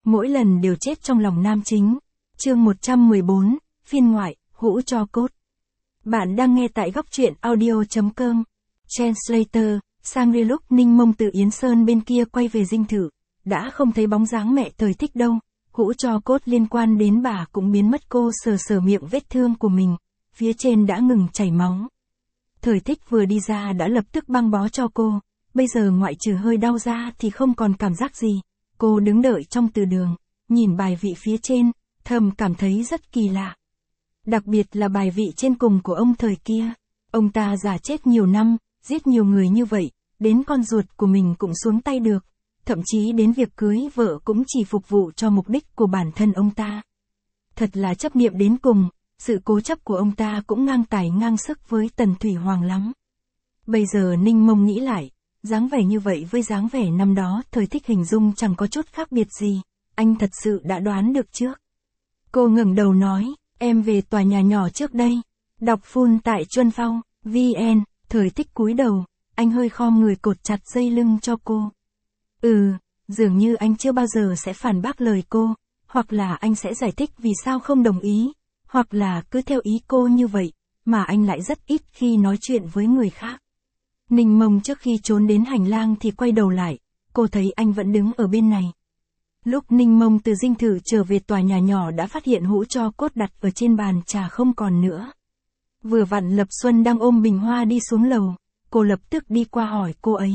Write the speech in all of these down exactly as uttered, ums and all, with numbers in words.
mỗi lần đều chết trong lòng nam chính. Chương một trăm mười bốn, phiên ngoại, hũ tro cốt. Bạn đang nghe tại góc truyện audio chấm com. Translator, sang lúc Ninh Mông từ Yến Sơn bên kia quay về dinh thự, đã không thấy bóng dáng mẹ Thời Thích đâu. Hũ tro cốt liên quan đến bà cũng biến mất. Cô sờ sờ miệng vết thương của mình, phía trên đã ngừng chảy máu. Thời Thích vừa đi ra đã lập tức băng bó cho cô, bây giờ ngoại trừ hơi đau ra thì không còn cảm giác gì. Cô đứng đợi trong từ đường, nhìn bài vị phía trên, thầm cảm thấy rất kỳ lạ. Đặc biệt là bài vị trên cùng của ông thời kia. Ông ta già chết nhiều năm, giết nhiều người như vậy, đến con ruột của mình cũng xuống tay được. Thậm chí đến việc cưới vợ cũng chỉ phục vụ cho mục đích của bản thân ông ta. Thật là chấp niệm đến cùng, sự cố chấp của ông ta cũng ngang tài ngang sức với Tần Thủy Hoàng lắm. Bây giờ Ninh Mông nghĩ lại, dáng vẻ như vậy với dáng vẻ năm đó Thời Thích hình dung chẳng có chút khác biệt gì, anh thật sự đã đoán được trước. Cô ngẩng đầu nói, em về tòa nhà nhỏ trước đây. Đọc full tại Chuân Phong, vn. Thời Thích cúi đầu, anh hơi khom người cột chặt dây lưng cho cô. Ừ, dường như anh chưa bao giờ sẽ phản bác lời cô, hoặc là anh sẽ giải thích vì sao không đồng ý, hoặc là cứ theo ý cô như vậy, mà anh lại rất ít khi nói chuyện với người khác. Ninh Mông trước khi trốn đến hành lang thì quay đầu lại, cô thấy anh vẫn đứng ở bên này. Lúc Ninh Mông từ dinh thự trở về tòa nhà nhỏ đã phát hiện hũ tro cốt đặt ở trên bàn trà không còn nữa. Vừa vặn Lập Xuân đang ôm bình hoa đi xuống lầu, cô lập tức đi qua hỏi cô ấy.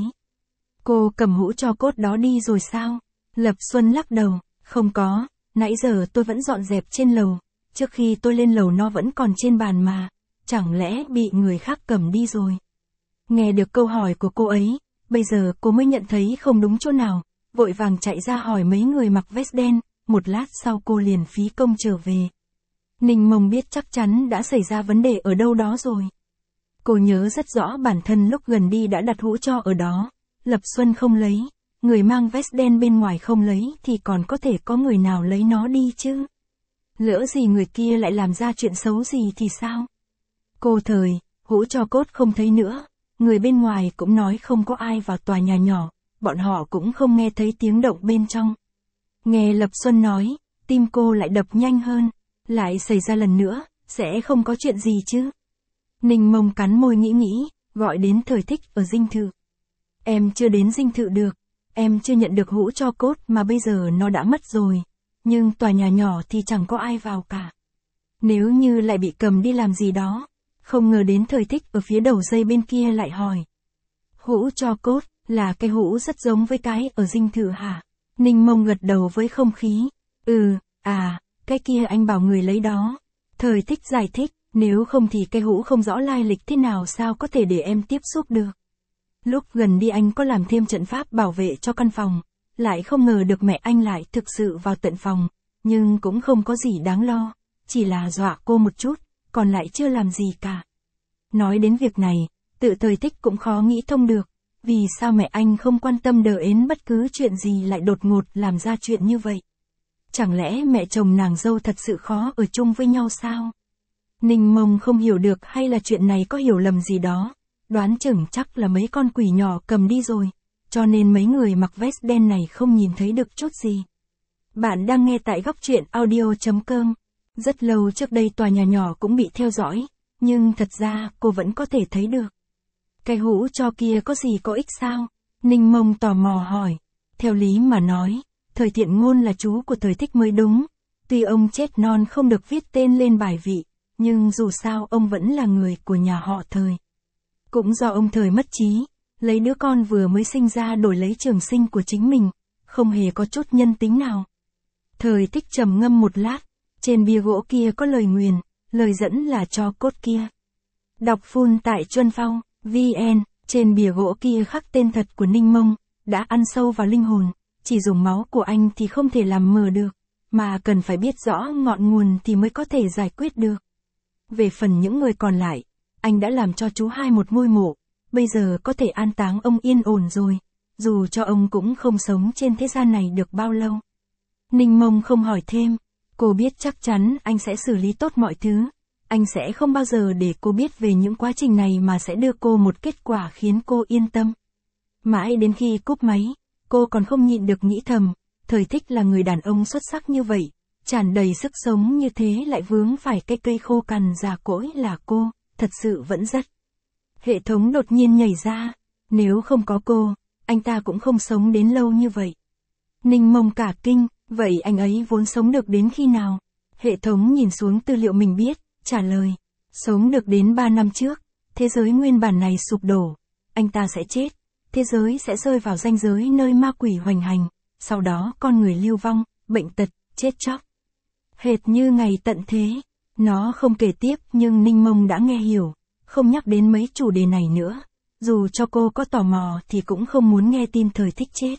Cô cầm hũ tro cốt đó đi rồi sao? Lập Xuân lắc đầu, không có, nãy giờ tôi vẫn dọn dẹp trên lầu, trước khi tôi lên lầu nó vẫn còn trên bàn mà, chẳng lẽ bị người khác cầm đi rồi? Nghe được câu hỏi của cô ấy, bây giờ cô mới nhận thấy không đúng chỗ nào, vội vàng chạy ra hỏi mấy người mặc vest đen, một lát sau cô liền phí công trở về. Ninh Mông biết chắc chắn đã xảy ra vấn đề ở đâu đó rồi. Cô nhớ rất rõ bản thân lúc gần đi đã đặt hũ tro ở đó, Lập Xuân không lấy, người mang vest đen bên ngoài không lấy thì còn có thể có người nào lấy nó đi chứ? Lỡ gì người kia lại làm ra chuyện xấu gì thì sao? Cô thời, hũ tro cốt không thấy nữa, người bên ngoài cũng nói không có ai vào tòa nhà nhỏ, bọn họ cũng không nghe thấy tiếng động bên trong. Nghe Lập Xuân nói, tim cô lại đập nhanh hơn, lại xảy ra lần nữa, sẽ không có chuyện gì chứ? Ninh Mông cắn môi nghĩ nghĩ, gọi đến Thời Thích ở dinh thự. Em chưa đến dinh thự được, em chưa nhận được hũ tro cốt mà bây giờ nó đã mất rồi, nhưng tòa nhà nhỏ thì chẳng có ai vào cả. Nếu như lại bị cầm đi làm gì đó, không ngờ đến Thời Thích ở phía đầu dây bên kia lại hỏi. Hũ tro cốt, là cái hũ rất giống với cái ở dinh thự hả? Ninh Mông gật đầu với không khí. Ừ, à, cái kia anh bảo người lấy đó. Thời Thích giải thích, nếu không thì cái hũ không rõ lai lịch thế nào sao có thể để em tiếp xúc được. Lúc gần đi anh có làm thêm trận pháp bảo vệ cho căn phòng, lại không ngờ được mẹ anh lại thực sự vào tận phòng, nhưng cũng không có gì đáng lo, chỉ là dọa cô một chút, còn lại chưa làm gì cả. Nói đến việc này, tự Thời Thích cũng khó nghĩ thông được, vì sao mẹ anh không quan tâm đờ ến bất cứ chuyện gì lại đột ngột làm ra chuyện như vậy. Chẳng lẽ mẹ chồng nàng dâu thật sự khó ở chung với nhau sao? Ninh Mông không hiểu được hay là chuyện này có hiểu lầm gì đó, đoán chừng chắc là mấy con quỷ nhỏ cầm đi rồi, cho nên mấy người mặc vest đen này không nhìn thấy được chút gì. Bạn đang nghe tại góc truyện audio chấm com. Rất lâu trước đây tòa nhà nhỏ cũng bị theo dõi, nhưng thật ra cô vẫn có thể thấy được. Cái hũ tro kia có gì có ích sao? Ninh Mông tò mò hỏi. Theo lý mà nói, Thời Thiện Ngôn là chú của Thời Thích mới đúng. Tuy ông chết non không được viết tên lên bài vị, nhưng dù sao ông vẫn là người của nhà họ Thời. Cũng do ông Thời mất trí, lấy đứa con vừa mới sinh ra đổi lấy trường sinh của chính mình, không hề có chút nhân tính nào. Thời Thích trầm ngâm một lát, trên bia gỗ kia có lời nguyền, lời dẫn là tro cốt kia. Đọc full tại Chuân Phong, vn, trên bìa gỗ kia khắc tên thật của Ninh Mông, đã ăn sâu vào linh hồn, chỉ dùng máu của anh thì không thể làm mờ được, mà cần phải biết rõ ngọn nguồn thì mới có thể giải quyết được. Về phần những người còn lại, anh đã làm cho chú hai một ngôi mộ, bây giờ có thể an táng ông yên ổn rồi, dù cho ông cũng không sống trên thế gian này được bao lâu. Ninh Mông không hỏi thêm, cô biết chắc chắn anh sẽ xử lý tốt mọi thứ. Anh sẽ không bao giờ để cô biết về những quá trình này mà sẽ đưa cô một kết quả khiến cô yên tâm. Mãi đến khi cúp máy, cô còn không nhịn được nghĩ thầm, Thời Thích là người đàn ông xuất sắc như vậy, tràn đầy sức sống như thế lại vướng phải cái cây khô cằn già cỗi là cô, thật sự vẫn rất. Hệ thống đột nhiên nhảy ra, nếu không có cô, anh ta cũng không sống đến lâu như vậy. Ninh Mông cả kinh, vậy anh ấy vốn sống được đến khi nào? Hệ thống nhìn xuống tư liệu mình biết, trả lời, sống được đến ba năm trước, thế giới nguyên bản này sụp đổ, anh ta sẽ chết, thế giới sẽ rơi vào ranh giới nơi ma quỷ hoành hành, sau đó con người lưu vong, bệnh tật, chết chóc. Hệt như ngày tận thế, nó không kể tiếp nhưng Ninh Mông đã nghe hiểu, không nhắc đến mấy chủ đề này nữa, dù cho cô có tò mò thì cũng không muốn nghe tin Thời Thích chết.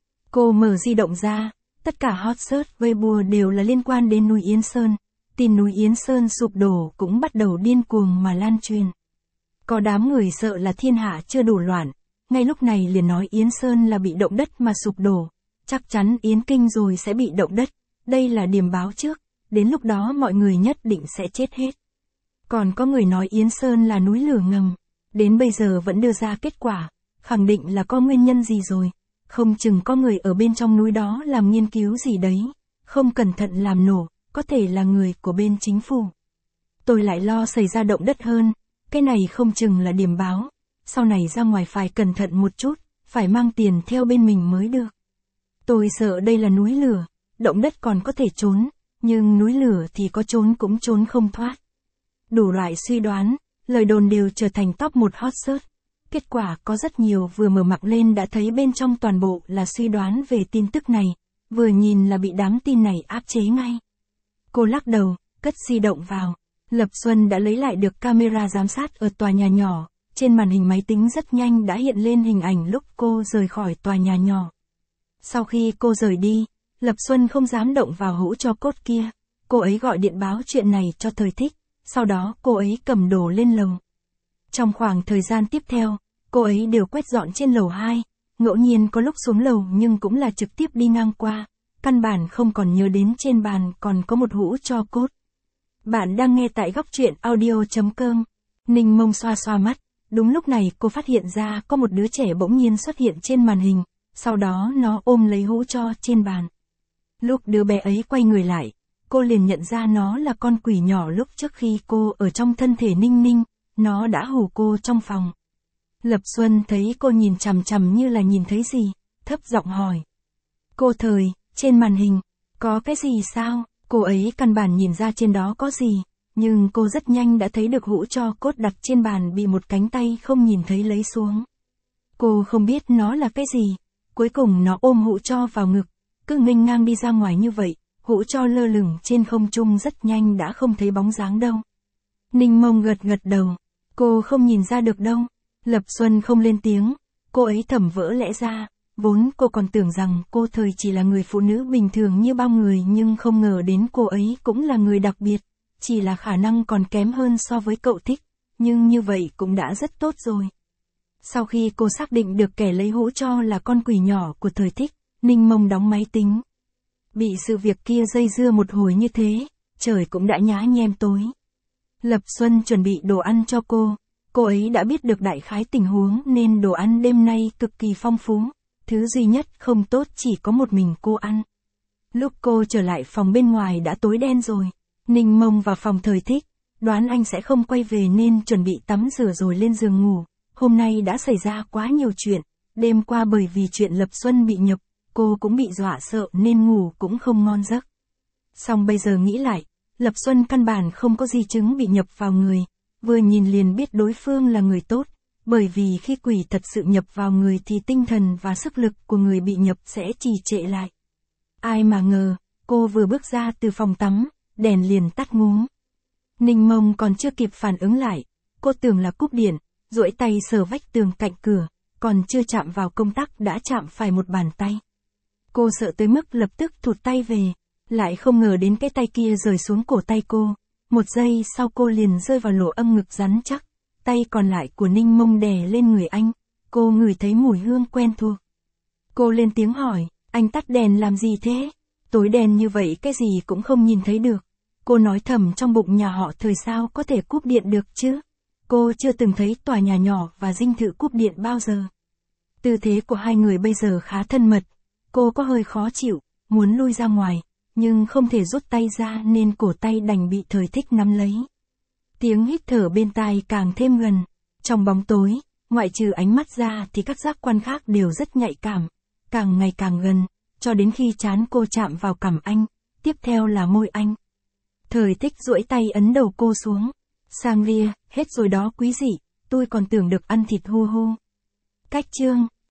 Cô mở di động ra, tất cả hot search Weibo đều là liên quan đến núi Yến Sơn, tin núi Yến Sơn sụp đổ cũng bắt đầu điên cuồng mà lan truyền. Có đám người sợ là thiên hạ chưa đủ loạn, ngay lúc này liền nói Yến Sơn là bị động đất mà sụp đổ, chắc chắn Yến Kinh rồi sẽ bị động đất, đây là điểm báo trước, đến lúc đó mọi người nhất định sẽ chết hết. Còn có người nói Yến Sơn là núi lửa ngầm, đến bây giờ vẫn đưa ra kết quả, khẳng định là có nguyên nhân gì rồi, không chừng có người ở bên trong núi đó làm nghiên cứu gì đấy, không cẩn thận làm nổ, có thể là người của bên chính phủ. Tôi lại lo xảy ra động đất hơn, cái này không chừng là điểm báo, sau này ra ngoài phải cẩn thận một chút, phải mang tiền theo bên mình mới được. Tôi sợ đây là núi lửa, động đất còn có thể trốn, nhưng núi lửa thì có trốn cũng trốn không thoát. Đủ loại suy đoán, lời đồn đều trở thành top một hot search. Kết quả có rất nhiều vừa mở mặt lên đã thấy bên trong toàn bộ là suy đoán về tin tức này, vừa nhìn là bị đám tin này áp chế ngay. Cô lắc đầu, cất di động vào. Lập Xuân đã lấy lại được camera giám sát ở tòa nhà nhỏ, trên màn hình máy tính rất nhanh đã hiện lên hình ảnh lúc cô rời khỏi tòa nhà nhỏ. Sau khi cô rời đi, Lập Xuân không dám động vào hũ tro cốt kia, cô ấy gọi điện báo chuyện này cho Thời Thích, sau đó cô ấy cầm đồ lên lầu. Trong khoảng thời gian tiếp theo, cô ấy đều quét dọn trên lầu hai, ngẫu nhiên có lúc xuống lầu nhưng cũng là trực tiếp đi ngang qua, căn bản không còn nhớ đến trên bàn còn có một hũ tro cốt. Bạn đang nghe tại góc truyện audio chấm com. Ninh Mông xoa xoa mắt, đúng lúc này cô phát hiện ra có một đứa trẻ bỗng nhiên xuất hiện trên màn hình, sau đó nó ôm lấy hũ tro trên bàn. Lúc đứa bé ấy quay người lại, cô liền nhận ra nó là con quỷ nhỏ lúc trước khi cô ở trong thân thể Ninh Ninh, nó đã hù cô trong phòng. Lập Xuân thấy cô nhìn chằm chằm như là nhìn thấy gì, thấp giọng hỏi. Cô Thời, trên màn hình, có cái gì sao? Cô ấy căn bản nhìn ra trên đó có gì, nhưng cô rất nhanh đã thấy được hũ tro cốt đặt trên bàn bị một cánh tay không nhìn thấy lấy xuống. Cô không biết nó là cái gì, cuối cùng nó ôm hũ tro vào ngực, cứ nghênh ngang đi ra ngoài như vậy, hũ tro lơ lửng trên không trung rất nhanh đã không thấy bóng dáng đâu. Ninh Mông gật gật đầu, cô không nhìn ra được đâu. Lập Xuân không lên tiếng, cô ấy thầm vỡ lẽ ra, vốn cô còn tưởng rằng cô Thời chỉ là người phụ nữ bình thường như bao người nhưng không ngờ đến cô ấy cũng là người đặc biệt, chỉ là khả năng còn kém hơn so với cậu Thích, nhưng như vậy cũng đã rất tốt rồi. Sau khi cô xác định được kẻ lấy hũ tro là con quỷ nhỏ của Thời Thích, Ninh Mông đóng máy tính. Bị sự việc kia dây dưa một hồi như thế, trời cũng đã nhá nhem tối. Lập Xuân chuẩn bị đồ ăn cho cô. Cô ấy đã biết được đại khái tình huống nên đồ ăn đêm nay cực kỳ phong phú, thứ duy nhất không tốt chỉ có một mình cô ăn. Lúc cô trở lại phòng bên ngoài đã tối đen rồi, Ninh Mông vào phòng Thời Thích, đoán anh sẽ không quay về nên chuẩn bị tắm rửa rồi lên giường ngủ. Hôm nay đã xảy ra quá nhiều chuyện, đêm qua bởi vì chuyện Lập Xuân bị nhập, cô cũng bị dọa sợ nên ngủ cũng không ngon giấc. Xong bây giờ nghĩ lại, Lập Xuân căn bản không có di chứng bị nhập vào người. Vừa nhìn liền biết đối phương là người tốt, bởi vì khi quỷ thật sự nhập vào người thì tinh thần và sức lực của người bị nhập sẽ trì trệ lại. Ai mà ngờ, cô vừa bước ra từ phòng tắm, đèn liền tắt ngúm. Ninh Mông còn chưa kịp phản ứng lại, cô tưởng là cúp điện, duỗi tay sờ vách tường cạnh cửa, còn chưa chạm vào công tắc đã chạm phải một bàn tay. Cô sợ tới mức lập tức thụt tay về, lại không ngờ đến cái tay kia rời xuống cổ tay cô. Một giây sau cô liền rơi vào lỗ âm ngực rắn chắc, tay còn lại của Ninh Mông đè lên người anh, cô ngửi thấy mùi hương quen thuộc. Cô lên tiếng hỏi, anh tắt đèn làm gì thế? Tối đen như vậy cái gì cũng không nhìn thấy được. Cô nói thầm trong bụng nhà họ Thời sao có thể cúp điện được chứ? Cô chưa từng thấy tòa nhà nhỏ và dinh thự cúp điện bao giờ. Tư thế của hai người bây giờ khá thân mật, cô có hơi khó chịu, muốn lui ra ngoài, nhưng không thể rút tay ra nên cổ tay đành bị Thời Thích nắm lấy. Tiếng hít thở bên tai càng thêm gần. Trong bóng tối, ngoại trừ ánh mắt ra thì các giác quan khác đều rất nhạy cảm, càng ngày càng gần, cho đến khi trán cô chạm vào cằm anh, tiếp theo là môi anh. Thời Thích duỗi tay ấn đầu cô xuống. Sangria, hết rồi đó quý dị, tôi còn tưởng được ăn thịt hu hu. Cách chương